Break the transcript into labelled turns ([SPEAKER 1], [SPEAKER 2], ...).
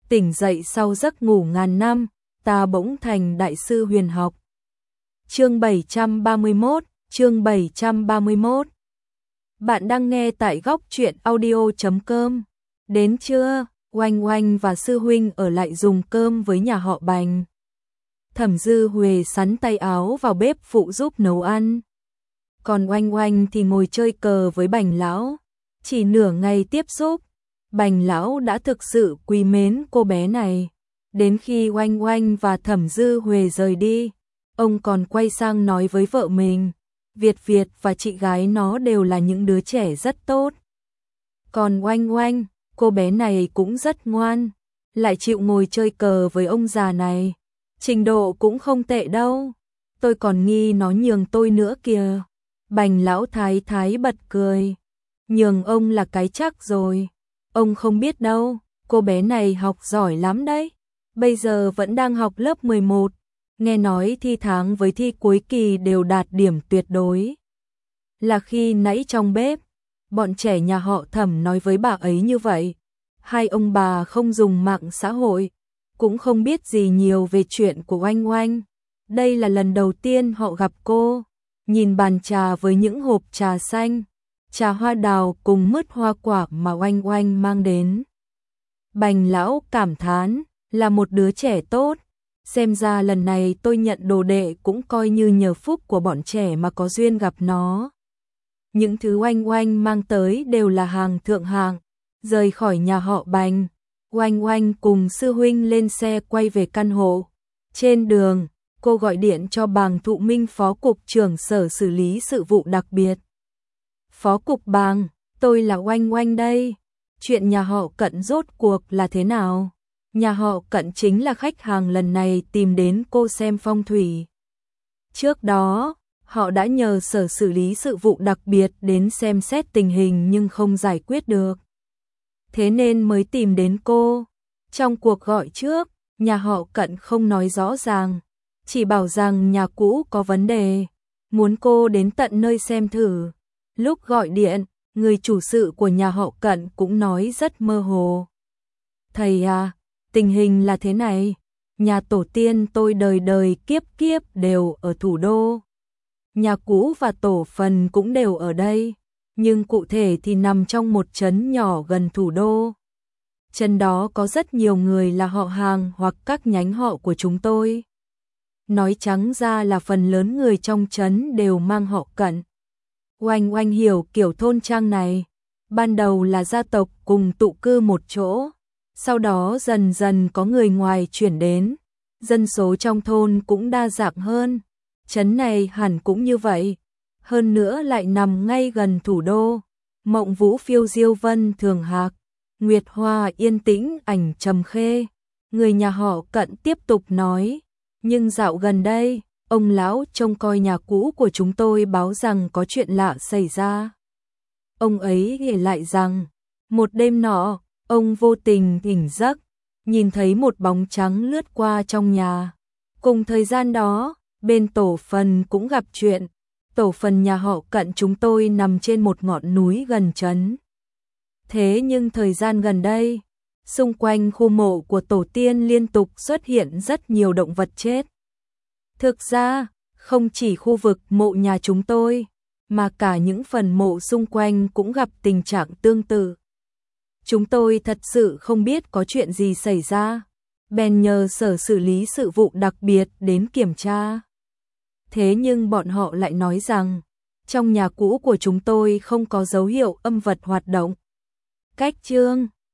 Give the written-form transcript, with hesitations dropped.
[SPEAKER 1] tỉnh dậy sau giấc ngủ ngàn năm, ta bỗng thành đại sư huyền học. Chương 731. Bạn đang nghe tại góc truyện audio.com. Đến trưa, Oanh Oanh và sư huynh ở lại dùng cơm với nhà họ Bành. Thẩm Dư Huệ sắn tay áo vào bếp phụ giúp nấu ăn. Còn Oanh Oanh thì ngồi chơi cờ với Bành lão. Chỉ nửa ngày tiếp xúc, Bành lão đã thực sự quý mến cô bé này. Đến khi Oanh Oanh và Thẩm Dư Huệ rời đi, ông còn quay sang nói với vợ mình, Việt Việt và chị gái nó đều là những đứa trẻ rất tốt. Còn Oanh Oanh, cô bé này cũng rất ngoan, lại chịu ngồi chơi cờ với ông già này. Trình độ cũng không tệ đâu, tôi còn nghi nó nhường tôi nữa kìa. Bành lão thái thái bật cười, nhường ông là cái chắc rồi. Ông không biết đâu, cô bé này học giỏi lắm đấy. Bây giờ vẫn đang học lớp 11, nghe nói thi tháng với thi cuối kỳ đều đạt điểm tuyệt đối. Là khi nãy trong bếp, bọn trẻ nhà họ Thẩm nói với bà ấy như vậy. Hai ông bà không dùng mạng xã hội, cũng không biết gì nhiều về chuyện của Oanh Oanh. Đây là lần đầu tiên họ gặp cô. Nhìn bàn trà với những hộp trà xanh, trà hoa đào cùng mứt hoa quả mà Oanh Oanh mang đến, Bành lão cảm thán, là một đứa trẻ tốt. Xem ra lần này tôi nhận đồ đệ cũng coi như nhờ phúc của bọn trẻ mà có duyên gặp nó. Những thứ Oanh Oanh mang tới đều là hàng thượng hạng. Rời khỏi nhà họ Bành, Oanh Oanh cùng sư huynh lên xe quay về căn hộ. Trên đường, cô gọi điện cho Bàng Thụ Minh, phó cục trưởng sở xử lý sự vụ đặc biệt. Phó cục Bàng, tôi là Oanh Oanh đây. Chuyện nhà họ Cận rốt cuộc là thế nào? Nhà họ Cận chính là khách hàng lần này tìm đến cô xem phong thủy. Trước đó, họ đã nhờ sở xử lý sự vụ đặc biệt đến xem xét tình hình nhưng không giải quyết được. Thế nên mới tìm đến cô. Trong cuộc gọi trước, nhà họ Cận không nói rõ ràng, chỉ bảo rằng nhà cũ có vấn đề, muốn cô đến tận nơi xem thử. Lúc gọi điện, người chủ sự của nhà họ Cận cũng nói rất mơ hồ. Thầy à, tình hình là thế này, nhà tổ tiên tôi đời đời kiếp kiếp đều ở thủ đô. Nhà cũ và tổ phần cũng đều ở đây, nhưng cụ thể thì nằm trong một trấn nhỏ gần thủ đô. Trấn đó có rất nhiều người là họ hàng hoặc các nhánh họ của chúng tôi. Nói trắng ra là phần lớn người trong trấn đều mang họ Cận. Oanh Oanh hiểu kiểu thôn trang này, ban đầu là gia tộc cùng tụ cư một chỗ, sau đó dần dần có người ngoài chuyển đến, dân số trong thôn cũng đa dạng hơn. Trấn này hẳn cũng như vậy, hơn nữa lại nằm ngay gần thủ đô. Mộng Vũ phiêu diêu vân thường hạc, Nguyệt Hoa yên tĩnh ảnh trầm khê. Người nhà họ Cận tiếp tục nói, nhưng dạo gần đây, ông lão trông coi nhà cũ của chúng tôi báo rằng có chuyện lạ xảy ra. Ông ấy kể lại rằng, một đêm nọ, ông vô tình tỉnh giấc, nhìn thấy một bóng trắng lướt qua trong nhà. Cùng thời gian đó, bên tổ phần cũng gặp chuyện. Tổ phần nhà họ Cận chúng tôi nằm trên một ngọn núi gần trấn. Thế nhưng thời gian gần đây, xung quanh khu mộ của tổ tiên liên tục xuất hiện rất nhiều động vật chết. Thực ra, không chỉ khu vực mộ nhà chúng tôi, mà cả những phần mộ xung quanh cũng gặp tình trạng tương tự. Chúng tôi thật sự không biết có chuyện gì xảy ra, bèn nhờ sở xử lý sự vụ đặc biệt đến kiểm tra. Thế nhưng bọn họ lại nói rằng, trong nhà cũ của chúng tôi không có dấu hiệu âm vật hoạt động. Cách chương